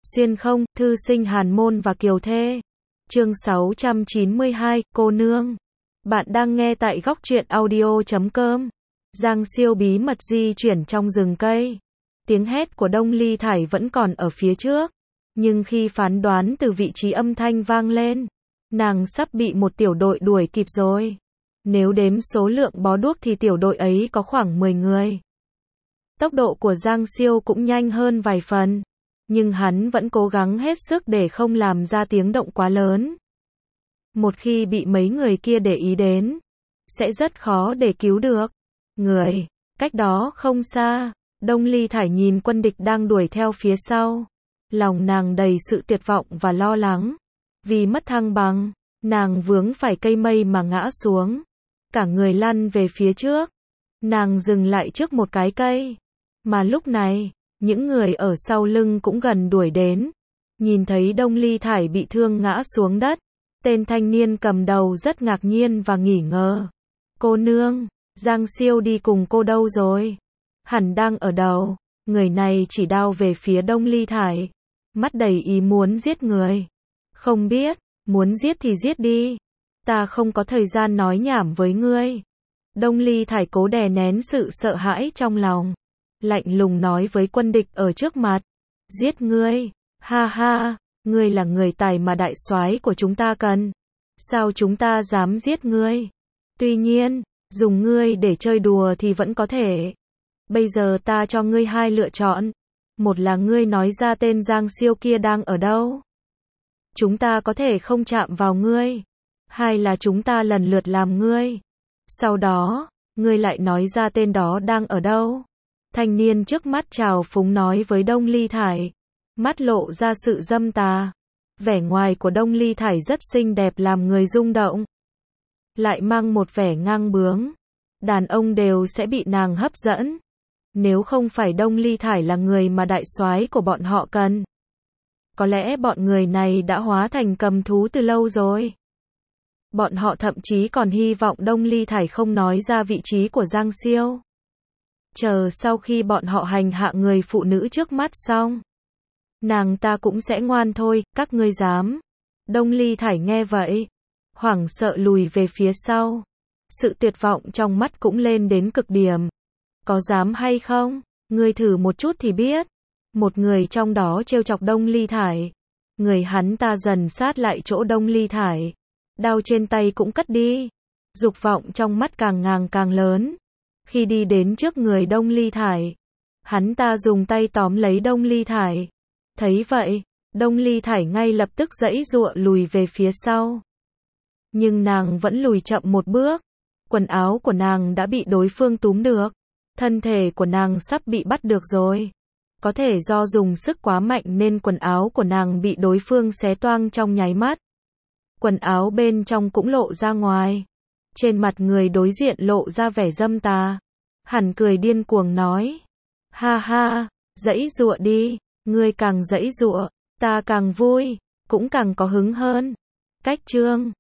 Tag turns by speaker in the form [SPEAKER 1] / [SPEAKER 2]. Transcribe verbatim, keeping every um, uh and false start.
[SPEAKER 1] Xuyên không, thư sinh Hàn Môn và Kiều Thê. Chương sáu trăm chín mươi hai, cô nương. Bạn đang nghe tại góc truyện audio chấm com. Giang Siêu bí mật di chuyển trong rừng cây. Tiếng hét của Đông Ly Thải vẫn còn ở phía trước. Nhưng khi phán đoán từ vị trí âm thanh vang lên, nàng sắp bị một tiểu đội đuổi kịp rồi. Nếu đếm số lượng bó đuốc thì tiểu đội ấy có khoảng mười người. Tốc độ của Giang Siêu cũng nhanh hơn vài phần. Nhưng hắn vẫn cố gắng hết sức để không làm ra tiếng động quá lớn. Một khi bị mấy người kia để ý đến, sẽ rất khó để cứu được. Người, cách đó không xa, Đông Ly Thải nhìn quân địch đang đuổi theo phía sau. Lòng nàng đầy sự tuyệt vọng và lo lắng. Vì mất thăng bằng, nàng vướng phải cây mây mà ngã xuống. Cả người lăn về phía trước. Nàng dừng lại trước một cái cây. Mà lúc này, những người ở sau lưng cũng gần đuổi đến. Nhìn thấy Đông Ly Thải bị thương ngã xuống đất. Tên thanh niên cầm đầu rất ngạc nhiên và nghi ngờ. Cô nương, Giang Siêu đi cùng cô đâu rồi? Hẳn đang ở đầu. Người này chỉ đao về phía Đông Ly Thải. Mắt đầy ý muốn giết người. Không biết, muốn giết thì giết đi. Ta không có thời gian nói nhảm với ngươi. Đông Ly Thải cố đè nén sự sợ hãi trong lòng. Lạnh lùng nói với quân địch ở trước mặt. Giết ngươi, ha ha, ngươi là người tài mà đại soái của chúng ta cần. Sao chúng ta dám giết ngươi? Tuy nhiên, dùng ngươi để chơi đùa thì vẫn có thể. Bây giờ ta cho ngươi hai lựa chọn. Một là ngươi nói ra tên Giang Siêu kia đang ở đâu. Chúng ta có thể không chạm vào ngươi. Hai là chúng ta lần lượt làm ngươi. Sau đó, ngươi lại nói ra tên đó đang ở đâu. Thanh niên trước mắt trào phúng nói với Đông Ly Thải. Mắt lộ ra sự dâm tà. Vẻ ngoài của Đông Ly Thải rất xinh đẹp làm người rung động. Lại mang một vẻ ngang bướng. Đàn ông đều sẽ bị nàng hấp dẫn. Nếu không phải Đông Ly Thải là người mà đại soái của bọn họ cần. Có lẽ bọn người này đã hóa thành cầm thú từ lâu rồi. Bọn họ thậm chí còn hy vọng Đông Ly Thải không nói ra vị trí của Giang Siêu. Chờ sau khi bọn họ hành hạ người phụ nữ trước mắt xong, nàng ta cũng sẽ ngoan thôi, các ngươi dám. Đông Ly Thải nghe vậy, hoảng sợ lùi về phía sau. Sự tuyệt vọng trong mắt cũng lên đến cực điểm. Có dám hay không? Ngươi thử một chút thì biết. Một người trong đó trêu chọc Đông Ly Thải. Người hắn ta dần sát lại chỗ Đông Ly Thải. Đao trên tay cũng cất đi. Dục vọng trong mắt càng ngàng càng lớn. Khi đi đến trước người Đông Ly Thải, hắn ta dùng tay tóm lấy Đông Ly Thải. Thấy vậy, Đông Ly Thải ngay lập tức giãy giụa lùi về phía sau. Nhưng nàng vẫn lùi chậm một bước. Quần áo của nàng đã bị đối phương túm được. Thân thể của nàng sắp bị bắt được rồi. Có thể do dùng sức quá mạnh nên quần áo của nàng bị đối phương xé toang trong nháy mắt. Quần áo bên trong cũng lộ ra ngoài. Trên mặt người đối diện lộ ra vẻ dâm tà. Hẳn cười điên cuồng nói. Ha ha, giãy giụa đi, ngươi càng giãy giụa, ta càng vui, cũng càng có hứng hơn. Cách chương